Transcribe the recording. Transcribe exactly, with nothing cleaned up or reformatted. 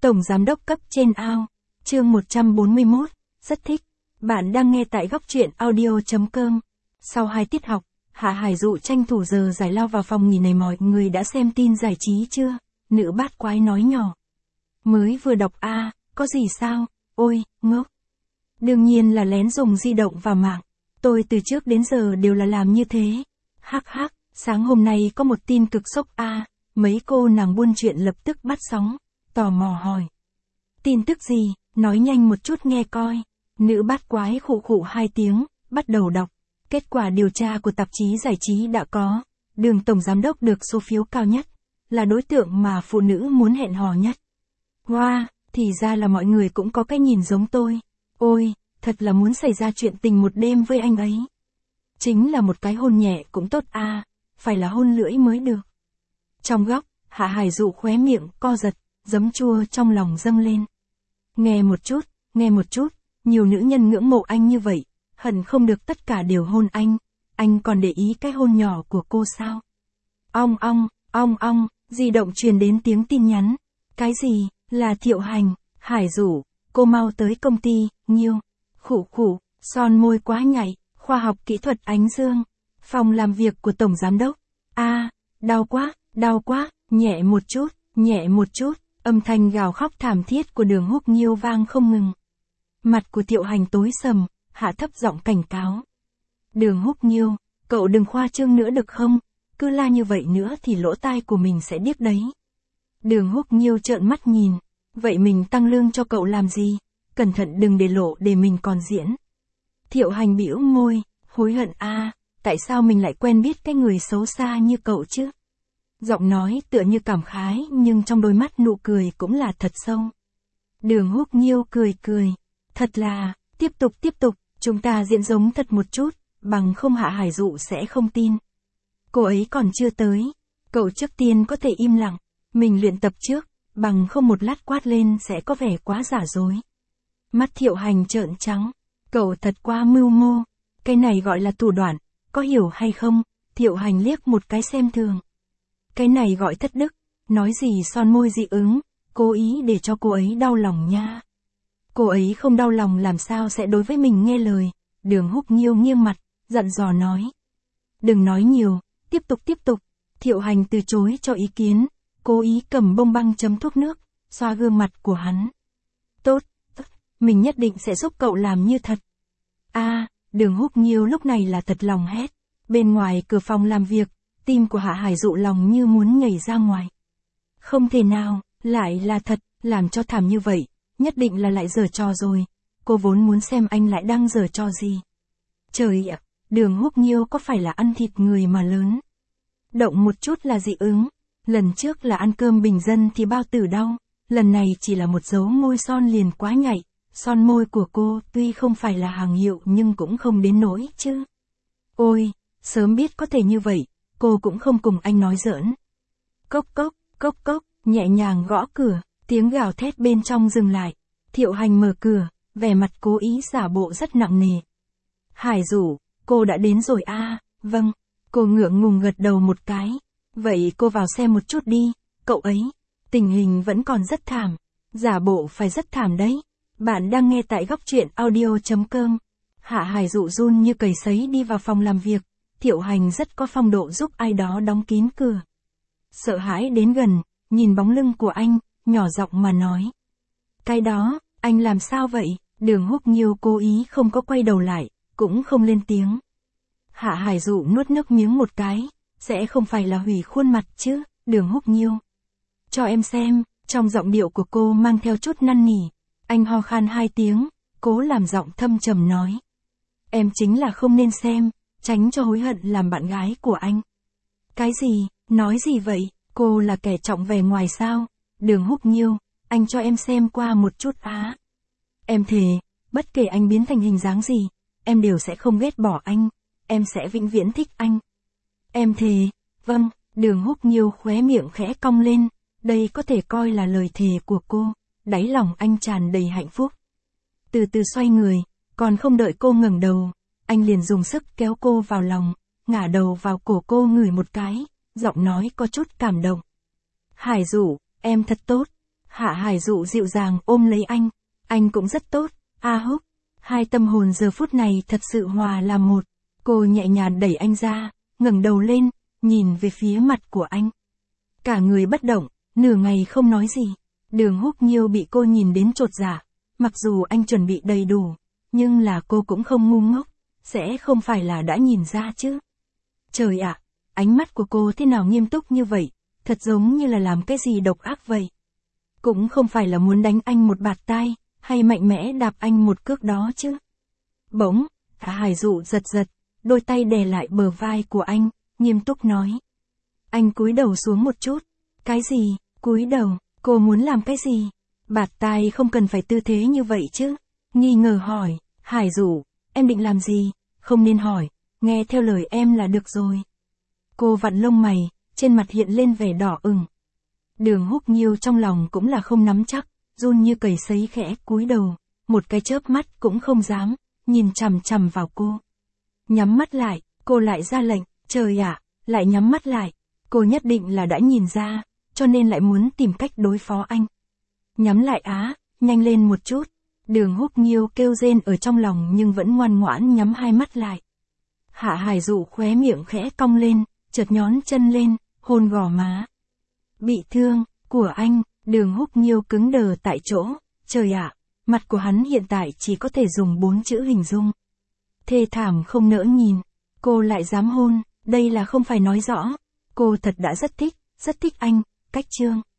Tổng giám đốc cấp trên ao. Chương một trăm bốn mươi mốt, rất thích. Bạn đang nghe tại góc truyện audio chấm com. Sau hai tiết học, Hạ Hải Dụ tranh thủ giờ giải lao vào phòng nghỉ này. Mọi người đã xem tin giải trí chưa? Nữ bát quái nói nhỏ. Mới vừa đọc a, à, có gì sao? Ôi, ngốc. Đương nhiên là lén dùng di động vào mạng. Tôi từ trước đến giờ đều là làm như thế. Hắc hắc, sáng hôm nay có một tin cực sốc a, à, mấy cô nàng buôn chuyện lập tức bắt sóng, tò mò hỏi. Tin tức gì, nói nhanh một chút nghe coi. Nữ bát quái khụ khụ hai tiếng, bắt đầu đọc. Kết quả điều tra của tạp chí giải trí đã có. Đường tổng giám đốc được số phiếu cao nhất, là đối tượng mà phụ nữ muốn hẹn hò nhất. Wow, thì ra là mọi người cũng có cái nhìn giống tôi. Ôi, thật là muốn xảy ra chuyện tình một đêm với anh ấy. Chính là một cái hôn nhẹ cũng tốt a, à, phải là hôn lưỡi mới được. Trong góc, Hạ Hải Dụ khóe miệng co giật, giấm chua trong lòng dâng lên. Nghe một chút, nghe một chút, nhiều nữ nhân ngưỡng mộ anh như vậy, hận không được tất cả đều hôn anh, anh còn để ý cái hôn nhỏ của cô sao? Ong ong, ong ong, di động truyền đến tiếng tin nhắn. Cái gì, là Thiệu Hành, Hải Dụ, cô mau tới công ty, Nghiêu. Khụ khụ, son môi quá nhạy, khoa học kỹ thuật Ánh Dương. Phòng làm việc của tổng giám đốc. A, à, đau quá, đau quá, nhẹ một chút, nhẹ một chút, âm thanh gào khóc thảm thiết của Đường Húc Nghiêu vang không ngừng. Mặt của Thiệu Hành tối sầm, hạ thấp giọng cảnh cáo. Đường Húc Nghiêu, cậu đừng khoa trương nữa được không? Cứ la như vậy nữa thì lỗ tai của mình sẽ điếc đấy. Đường Húc Nghiêu trợn mắt nhìn. Vậy mình tăng lương cho cậu làm gì? Cẩn thận đừng để lộ để mình còn diễn. Thiệu Hành bĩu môi, hối hận a, à, tại sao mình lại quen biết cái người xấu xa như cậu chứ? Giọng nói tựa như cảm khái nhưng trong đôi mắt nụ cười cũng là thật sâu. Đường Húc Nghiêu cười cười. Thật là, tiếp tục tiếp tục, chúng ta diễn giống thật một chút, bằng không Hạ Hải Dụ sẽ không tin. Cô ấy còn chưa tới, cậu trước tiên có thể im lặng, mình luyện tập trước, bằng không một lát quát lên sẽ có vẻ quá giả dối. Mắt Thiệu Hành trợn trắng, cậu thật quá mưu mô, cái này gọi là thủ đoạn, có hiểu hay không? Thiệu Hành liếc một cái xem thường. Cái này gọi thất đức, nói gì son môi dị ứng, cố ý để cho cô ấy đau lòng nha. Cô ấy không đau lòng làm sao sẽ đối với mình nghe lời. Đường Húc Nghiêu nghiêng mặt, dặn dò nói. Đừng nói nhiều, tiếp tục tiếp tục. Thiệu Hành từ chối cho ý kiến, cố ý cầm bông băng chấm thuốc nước, xoa gương mặt của hắn. Tốt, tốt, mình nhất định sẽ giúp cậu làm như thật. A, à, Đường Húc Nghiêu lúc này là thật lòng hét. Bên ngoài cửa phòng làm việc, tim của Hạ Hải Dụ lòng như muốn nhảy ra ngoài. Không thể nào, lại là thật, làm cho thảm như vậy, nhất định là lại giở trò rồi. Cô vốn muốn xem anh lại đang giở trò gì. Trời ạ, Đường Húc Nghiêu có phải là ăn thịt người mà lớn? Động một chút là dị ứng. Lần trước là ăn cơm bình dân thì bao tử đau, lần này chỉ là một dấu môi son liền quá nhạy, son môi của cô tuy không phải là hàng hiệu nhưng cũng không đến nỗi chứ. Ôi, sớm biết có thể như vậy, cô cũng không cùng anh nói giỡn. Cốc cốc, cốc cốc, nhẹ nhàng gõ cửa, tiếng gào thét bên trong dừng lại. Thiệu Hành mở cửa, vẻ mặt cố ý giả bộ rất nặng nề. Hải Dụ, cô đã đến rồi a, à, vâng, cô ngượng ngùng gật đầu một cái. Vậy cô vào xem một chút đi, cậu ấy, tình hình vẫn còn rất thảm, giả bộ phải rất thảm đấy. Bạn đang nghe tại góc truyện audio chấm com. Hạ Hải Dụ run như cầy sấy đi vào phòng làm việc, Thiệu Hành rất có phong độ giúp ai đó đóng kín cửa. Sợ hãi đến gần, nhìn bóng lưng của anh, nhỏ giọng mà nói. Cái đó, anh làm sao vậy? Đường Húc Nghiêu cố ý không có quay đầu lại, cũng không lên tiếng. Hạ Hải Dụ nuốt nước miếng một cái. Sẽ không phải là hủy khuôn mặt chứ, Đường Húc Nghiêu. Cho em xem, trong giọng điệu của cô mang theo chút năn nỉ. Anh ho khan hai tiếng, cố làm giọng thâm trầm nói. Em chính là không nên xem, tránh cho hối hận làm bạn gái của anh. Cái gì, nói gì vậy, cô là kẻ trọng vẻ ngoài sao? Đường Húc Nghiêu, anh cho em xem qua một chút á. Em thề, bất kể anh biến thành hình dáng gì, em đều sẽ không ghét bỏ anh, em sẽ vĩnh viễn thích anh. Em thề, vâng, Đường Húc Nghiêu khóe miệng khẽ cong lên, đây có thể coi là lời thề của cô, đáy lòng anh tràn đầy hạnh phúc. Từ từ xoay người, còn không đợi cô ngẩng đầu, anh liền dùng sức kéo cô vào lòng, ngả đầu vào cổ cô ngửi một cái, giọng nói có chút cảm động. Hải Dụ, em thật tốt. Hạ Hải Dụ dịu dàng ôm lấy anh. Anh cũng rất tốt, A Húc. Hai tâm hồn giờ phút này thật sự hòa là một. Cô nhẹ nhàng đẩy anh ra, ngẩng đầu lên, nhìn về phía mặt của anh. Cả người bất động, nửa ngày không nói gì. Đường Húc Nhiêu bị cô nhìn đến chột dạ. Mặc dù anh chuẩn bị đầy đủ, nhưng là cô cũng không ngu ngốc, sẽ không phải là đã nhìn ra chứ. Trời ạ, ánh mắt của cô thế nào nghiêm túc như vậy, thật giống như là làm cái gì độc ác vậy. Cũng không phải là muốn đánh anh một bạt tai, hay mạnh mẽ đạp anh một cước đó chứ. Bỗng, Hạ Hải Dụ giật giật, đôi tay đè lại bờ vai của anh, nghiêm túc nói. Anh cúi đầu xuống một chút. Cái gì, cúi đầu, cô muốn làm cái gì? Bạt tai không cần phải tư thế như vậy chứ. Nghi ngờ hỏi, Hải Dụ, em định làm gì? Không nên hỏi, nghe theo lời em là được rồi. Cô vặn lông mày, trên mặt hiện lên vẻ đỏ ửng. Đường Húc Nhiêu trong lòng cũng là không nắm chắc, run như cầy sấy khẽ cúi đầu, một cái chớp mắt cũng không dám, nhìn chằm chằm vào cô. Nhắm mắt lại, cô lại ra lệnh, trời ạ, lại nhắm mắt lại. Cô nhất định là đã nhìn ra, cho nên lại muốn tìm cách đối phó anh. Nhắm lại á, nhanh lên một chút. Đường Húc Nhiêu kêu rên ở trong lòng nhưng vẫn ngoan ngoãn nhắm hai mắt lại. Hạ Hải Dụ khóe miệng khẽ cong lên, chợt nhón chân lên, hôn gò má. Bị thương, của anh, Đường Húc Nhiêu cứng đờ tại chỗ, trời ạ, mặt của hắn hiện tại chỉ có thể dùng bốn chữ hình dung. Thê thảm không nỡ nhìn, cô lại dám hôn, đây là không phải nói rõ, cô thật đã rất thích, rất thích anh, cách trương.